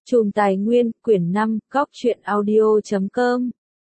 Chùm Tài Nguyên, quyển 5, góc truyện audio.com.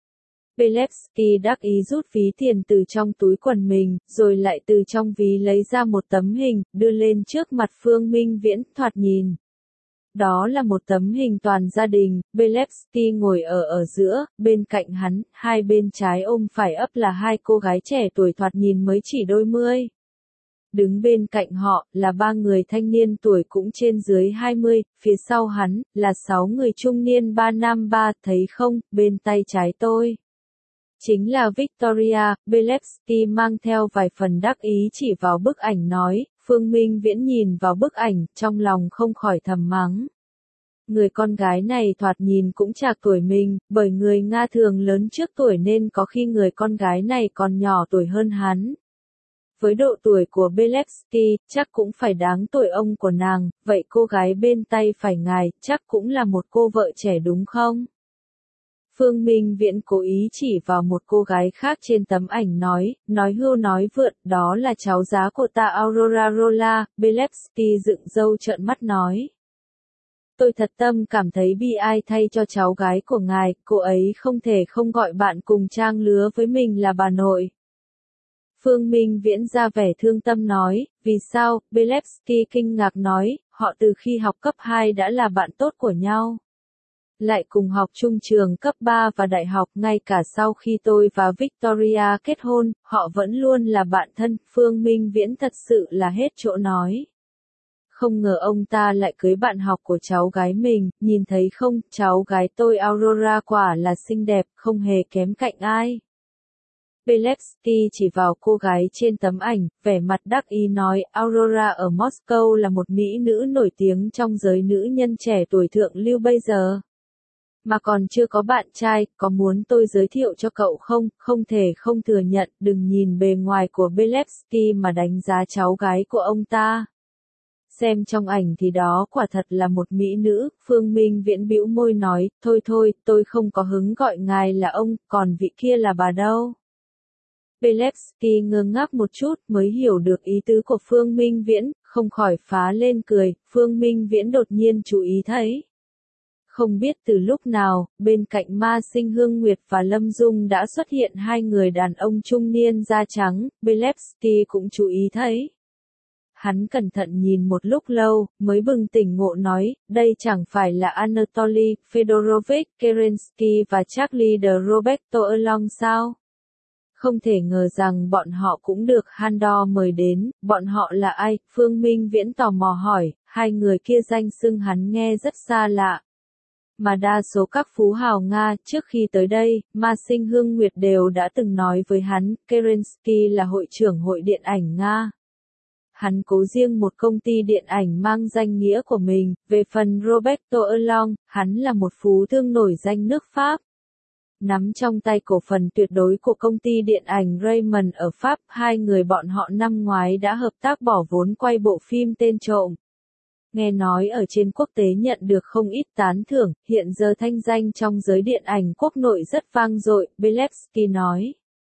Belevsky đắc ý rút ví tiền từ trong túi quần mình, rồi lại từ trong ví lấy ra một tấm hình, đưa lên trước mặt Phương Minh Viễn, thoạt nhìn. Đó là một tấm hình toàn gia đình, Belevsky ngồi ở giữa, bên cạnh hắn, hai bên trái ôm phải ấp là hai cô gái trẻ tuổi thoạt nhìn mới chỉ đôi mươi. Đứng bên cạnh họ, là ba người thanh niên tuổi cũng trên dưới 20, phía sau hắn, là 6 người trung niên ba nam ba, thấy không, bên tay trái tôi. Chính là Victoria, Belevsky mang theo vài phần đắc ý chỉ vào bức ảnh nói, Phương Minh Viễn nhìn vào bức ảnh, trong lòng không khỏi thầm mắng. Người con gái này thoạt nhìn cũng trạc tuổi mình, bởi người Nga thường lớn trước tuổi nên có khi người con gái này còn nhỏ tuổi hơn hắn. Với độ tuổi của Belevsky, chắc cũng phải đáng tuổi ông của nàng, vậy cô gái bên tay phải ngài, chắc cũng là một cô vợ trẻ đúng không? Phương Minh Viễn cố ý chỉ vào một cô gái khác trên tấm ảnh nói hưu nói vượn, đó là cháu giá của ta Aurora Rola, Belevsky dựng râu trợn mắt nói. Tôi thật tâm cảm thấy bi ai thay cho cháu gái của ngài, cô ấy không thể không gọi bạn cùng trang lứa với mình là bà nội. Phương Minh Viễn ra vẻ thương tâm nói, vì sao, Belevsky kinh ngạc nói, họ từ khi học cấp 2 đã là bạn tốt của nhau. Lại cùng học chung trường cấp 3 và đại học, ngay cả sau khi tôi và Victoria kết hôn, họ vẫn luôn là bạn thân, Phương Minh Viễn thật sự là hết chỗ nói. Không ngờ ông ta lại cưới bạn học của cháu gái mình, nhìn thấy không, cháu gái tôi Aurora quả là xinh đẹp, không hề kém cạnh ai. Belevsky chỉ vào cô gái trên tấm ảnh, vẻ mặt đắc ý nói, Aurora ở Moscow là một mỹ nữ nổi tiếng trong giới nữ nhân trẻ tuổi thượng lưu bây giờ. Mà còn chưa có bạn trai, có muốn tôi giới thiệu cho cậu không? Không thể không thừa nhận, đừng nhìn bề ngoài của Belevsky mà đánh giá cháu gái của ông ta. Xem trong ảnh thì đó quả thật là một mỹ nữ, Phương Minh Viễn bĩu môi nói, thôi, tôi không có hứng gọi ngài là ông, còn vị kia là bà đâu. Belevsky ngơ ngác một chút mới hiểu được ý tứ của Phương Minh Viễn, không khỏi phá lên cười, Phương Minh Viễn đột nhiên chú ý thấy. Không biết từ lúc nào, bên cạnh Ma Sinh Hương Nguyệt và Lâm Dung đã xuất hiện hai người đàn ông trung niên da trắng, Belevsky cũng chú ý thấy. Hắn cẩn thận nhìn một lúc lâu, mới bừng tỉnh ngộ nói, đây chẳng phải là Anatoly Fedorovich Kerensky và Charlie de Roberto Erlong sao? Không thể ngờ rằng bọn họ cũng được Handor mời đến, bọn họ là ai? Phương Minh Viễn tò mò hỏi, hai người kia danh xưng hắn nghe rất xa lạ. Mà đa số các phú hào Nga trước khi tới đây, Ma Sinh Hương Nguyệt đều đã từng nói với hắn, Kerensky là hội trưởng hội điện ảnh Nga. Hắn cố riêng một công ty điện ảnh mang danh nghĩa của mình, về phần Roberto Erlong, hắn là một phú thương nổi danh nước Pháp. Nắm trong tay cổ phần tuyệt đối của công ty điện ảnh Raymond ở Pháp, hai người bọn họ năm ngoái đã hợp tác bỏ vốn quay bộ phim Tên Trộm. Nghe nói ở trên quốc tế nhận được không ít tán thưởng, hiện giờ thanh danh trong giới điện ảnh quốc nội rất vang dội, Belevsky nói.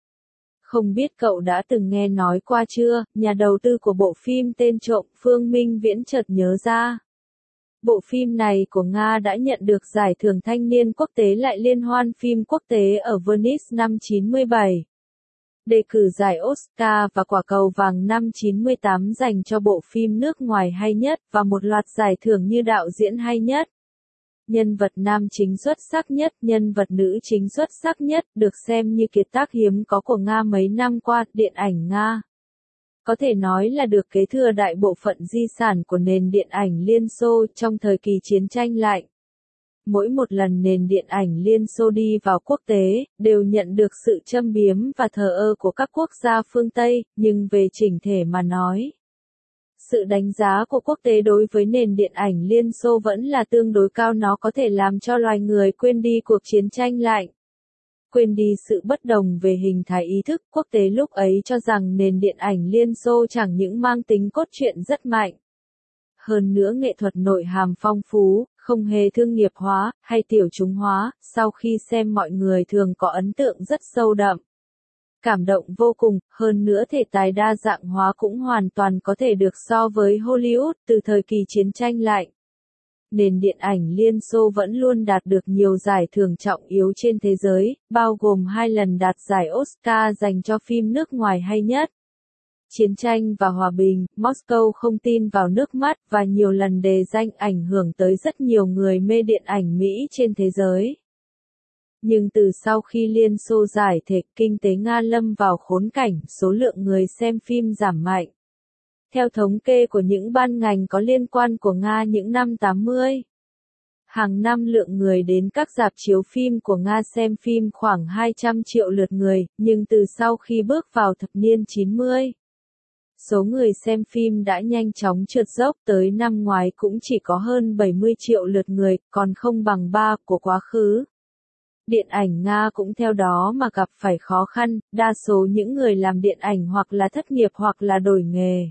Không biết cậu đã từng nghe nói qua chưa, nhà đầu tư của bộ phim Tên Trộm, Phương Minh Viễn chợt nhớ ra. Bộ phim này của Nga đã nhận được giải thưởng thanh niên quốc tế lại liên hoan phim quốc tế ở Venice năm 97. Đề cử giải Oscar và quả cầu vàng năm 98 dành cho bộ phim nước ngoài hay nhất, và một loạt giải thưởng như đạo diễn hay nhất. Nhân vật nam chính xuất sắc nhất, nhân vật nữ chính xuất sắc nhất, được xem như kiệt tác hiếm có của Nga mấy năm qua, điện ảnh Nga. Có thể nói là được kế thừa đại bộ phận di sản của nền điện ảnh Liên Xô trong thời kỳ chiến tranh lạnh. Mỗi một lần nền điện ảnh Liên Xô đi vào quốc tế, đều nhận được sự châm biếm và thờ ơ của các quốc gia phương Tây, nhưng về chỉnh thể mà nói. Sự đánh giá của quốc tế đối với nền điện ảnh Liên Xô vẫn là tương đối cao, nó có thể làm cho loài người quên đi cuộc chiến tranh lạnh. Quên đi sự bất đồng về hình thái ý thức, quốc tế lúc ấy cho rằng nền điện ảnh Liên Xô chẳng những mang tính cốt truyện rất mạnh. Hơn nữa nghệ thuật nội hàm phong phú, không hề thương nghiệp hóa, hay tiểu chúng hóa, sau khi xem mọi người thường có ấn tượng rất sâu đậm. Cảm động vô cùng, hơn nữa thể tài đa dạng hóa cũng hoàn toàn có thể được so với Hollywood từ thời kỳ chiến tranh lạnh. nền điện ảnh Liên Xô vẫn luôn đạt được nhiều giải thưởng trọng yếu trên thế giới, bao gồm 2 lần đạt giải Oscar dành cho phim nước ngoài hay nhất. Chiến tranh và hòa bình, Moscow không tin vào nước mắt và nhiều lần đề danh ảnh hưởng tới rất nhiều người mê điện ảnh Mỹ trên thế giới. Nhưng từ sau khi Liên Xô giải thể, kinh tế Nga lâm vào khốn cảnh, số lượng người xem phim giảm mạnh. Theo thống kê của những ban ngành có liên quan của Nga những năm 80, hàng năm lượng người đến các rạp chiếu phim của Nga xem phim khoảng 200 triệu lượt người, nhưng từ sau khi bước vào thập niên 90, số người xem phim đã nhanh chóng trượt dốc, tới năm ngoái cũng chỉ có hơn 70 triệu lượt người, còn không bằng 3 của quá khứ. Điện ảnh Nga cũng theo đó mà gặp phải khó khăn, đa số những người làm điện ảnh hoặc là thất nghiệp hoặc là đổi nghề.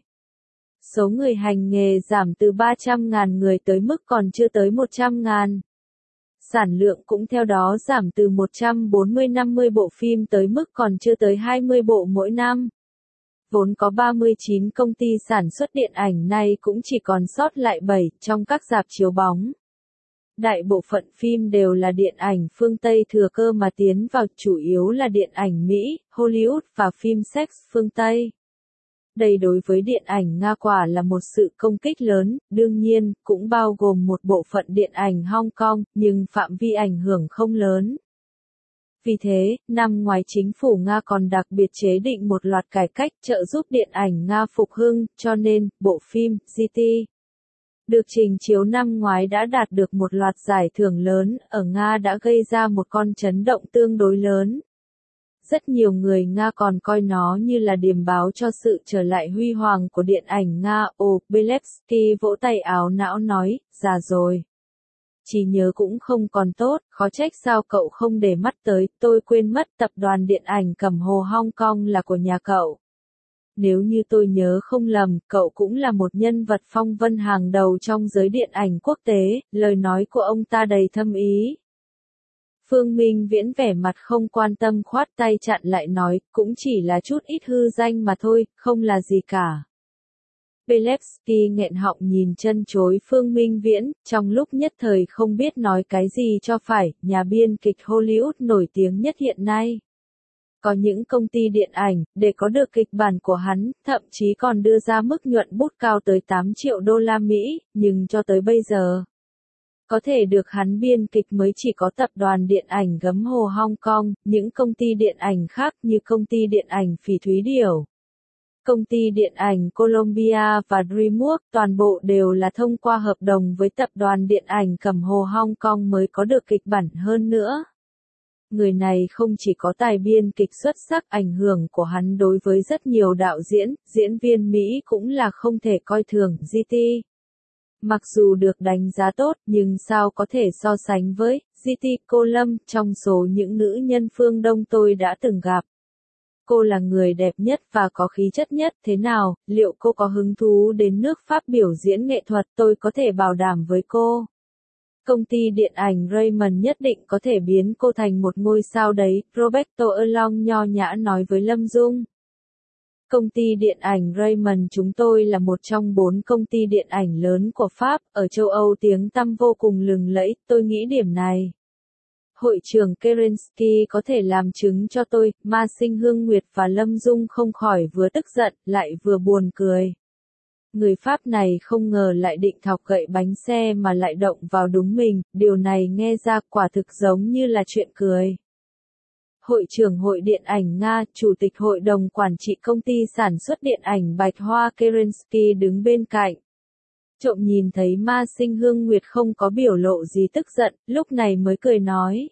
Số người hành nghề giảm từ 300.000 người tới mức còn chưa tới 100.000. Sản lượng cũng theo đó giảm từ 140-50 bộ phim tới mức còn chưa tới 20 bộ mỗi năm. Vốn có 39 công ty sản xuất điện ảnh nay cũng chỉ còn sót lại 7 trong các rạp chiếu bóng. Đại bộ phận phim đều là điện ảnh phương Tây thừa cơ mà tiến vào, chủ yếu là điện ảnh Mỹ, Hollywood và phim sex phương Tây. Đây đối với điện ảnh Nga quả là một sự công kích lớn, đương nhiên, cũng bao gồm một bộ phận điện ảnh Hong Kong, nhưng phạm vi ảnh hưởng không lớn. Vì thế, năm ngoái chính phủ Nga còn đặc biệt chế định một loạt cải cách trợ giúp điện ảnh Nga phục hưng, cho nên, bộ phim, GT, được trình chiếu năm ngoái đã đạt được một loạt giải thưởng lớn, ở Nga đã gây ra một con chấn động tương đối lớn. Rất nhiều người Nga còn coi nó như là điềm báo cho sự trở lại huy hoàng của điện ảnh Nga. Belevsky vỗ tay áo não nói, già rồi. Trí nhớ cũng không còn tốt, khó trách sao cậu không để mắt tới, tôi quên mất tập đoàn điện ảnh Cẩm Hồ Hong Kong là của nhà cậu. Nếu như tôi nhớ không lầm, cậu cũng là một nhân vật phong vân hàng đầu trong giới điện ảnh quốc tế, lời nói của ông ta đầy thâm ý. Phương Minh Viễn vẻ mặt không quan tâm khoát tay chặn lại nói, cũng chỉ là chút ít hư danh mà thôi, không là gì cả. Belevsky nghẹn họng nhìn chân chối Phương Minh Viễn, trong lúc nhất thời không biết nói cái gì cho phải, nhà biên kịch Hollywood nổi tiếng nhất hiện nay. Có những công ty điện ảnh, để có được kịch bản của hắn, thậm chí còn đưa ra mức nhuận bút cao tới 8 triệu đô la Mỹ, nhưng cho tới bây giờ, có thể được hắn biên kịch mới chỉ có tập đoàn điện ảnh Gấm Hồ Hong Kong, những công ty điện ảnh khác như công ty điện ảnh Phỉ Thúy Điểu, công ty điện ảnh Columbia và DreamWorks, toàn bộ đều là thông qua hợp đồng với tập đoàn điện ảnh Cẩm Hồ Hong Kong mới có được kịch bản hơn nữa. Người này không chỉ có tài biên kịch xuất sắc, ảnh hưởng của hắn đối với rất nhiều đạo diễn, diễn viên Mỹ cũng là không thể coi thường. GT, mặc dù được đánh giá tốt, nhưng sao có thể so sánh với GT cô Lâm, trong số những nữ nhân phương Đông tôi đã từng gặp. Cô là người đẹp nhất và có khí chất nhất, thế nào, liệu cô có hứng thú đến nước Pháp biểu diễn nghệ thuật, tôi có thể bảo đảm với cô. Công ty điện ảnh Raymond nhất định có thể biến cô thành một ngôi sao đấy, Roberto Erlong nho nhã nói với Lâm Dung. Công ty điện ảnh Raymond chúng tôi là một trong 4 công ty điện ảnh lớn của Pháp, ở châu Âu tiếng tăm vô cùng lừng lẫy, tôi nghĩ điểm này. Hội trưởng Kerensky có thể làm chứng cho tôi, Ma Sinh Hương Nguyệt và Lâm Dung không khỏi vừa tức giận, lại vừa buồn cười. Người Pháp này không ngờ lại định thọc gậy bánh xe mà lại động vào đúng mình, điều này nghe ra quả thực giống như là chuyện cười. Hội trưởng Hội Điện ảnh Nga, Chủ tịch Hội đồng Quản trị Công ty Sản xuất Điện ảnh Bạch Hoa Kerensky đứng bên cạnh. Trộm nhìn thấy Ma Sinh Hương Nguyệt không có biểu lộ gì tức giận, lúc này mới cười nói.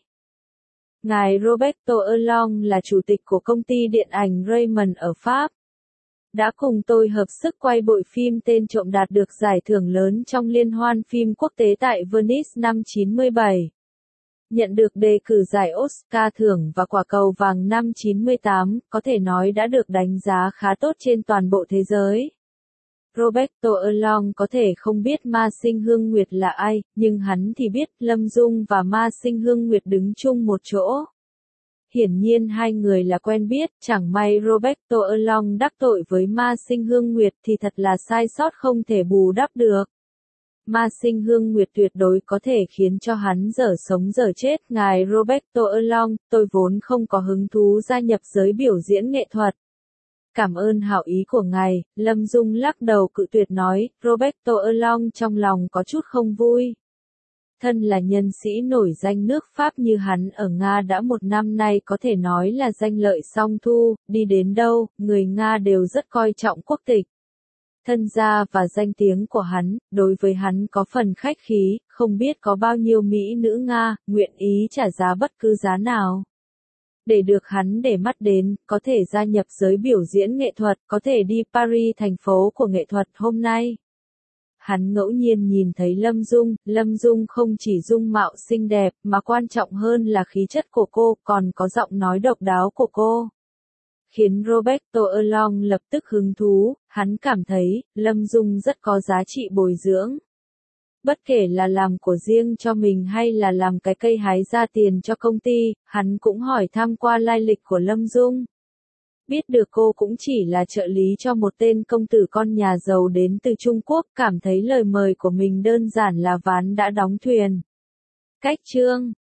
Ngài Roberto Erlong là chủ tịch của công ty điện ảnh Raymond ở Pháp. Đã cùng tôi hợp sức quay bộ phim tên Trộm đạt được giải thưởng lớn trong liên hoan phim quốc tế tại Venice năm 97. Nhận được đề cử giải Oscar thưởng và quả cầu vàng năm 98, có thể nói đã được đánh giá khá tốt trên toàn bộ thế giới. Roberto Erlong có thể không biết Ma Sinh Hương Nguyệt là ai, nhưng hắn thì biết Lâm Dung và Ma Sinh Hương Nguyệt đứng chung một chỗ. Hiển nhiên hai người là quen biết, chẳng may Roberto Erlong đắc tội với Ma Sinh Hương Nguyệt thì thật là sai sót không thể bù đắp được. Ma Sinh Hương Nguyệt tuyệt đối có thể khiến cho hắn dở sống dở chết. Ngài Roberto Along, tôi vốn không có hứng thú gia nhập giới biểu diễn nghệ thuật. Cảm ơn hảo ý của ngài, Lâm Dung lắc đầu cự tuyệt nói, Roberto Along trong lòng có chút không vui. Thân là nhân sĩ nổi danh nước Pháp như hắn ở Nga đã một năm nay có thể nói là danh lợi song thu, đi đến đâu, người Nga đều rất coi trọng quốc tịch. Thân gia và danh tiếng của hắn, đối với hắn có phần khách khí, không biết có bao nhiêu mỹ nữ Nga, nguyện ý trả giá bất cứ giá nào. Để được hắn để mắt đến, có thể gia nhập giới biểu diễn nghệ thuật, có thể đi Paris thành phố của nghệ thuật hôm nay. Hắn ngẫu nhiên nhìn thấy Lâm Dung không chỉ dung mạo xinh đẹp, mà quan trọng hơn là khí chất của cô, còn có giọng nói độc đáo của cô. Khiến Roberto Along lập tức hứng thú, hắn cảm thấy, Lâm Dung rất có giá trị bồi dưỡng. Bất kể là làm của riêng cho mình hay là làm cái cây hái ra tiền cho công ty, hắn cũng hỏi thăm qua lai lịch của Lâm Dung. Biết được cô cũng chỉ là trợ lý cho một tên công tử con nhà giàu đến từ Trung Quốc, cảm thấy lời mời của mình đơn giản là ván đã đóng thuyền. Cách chương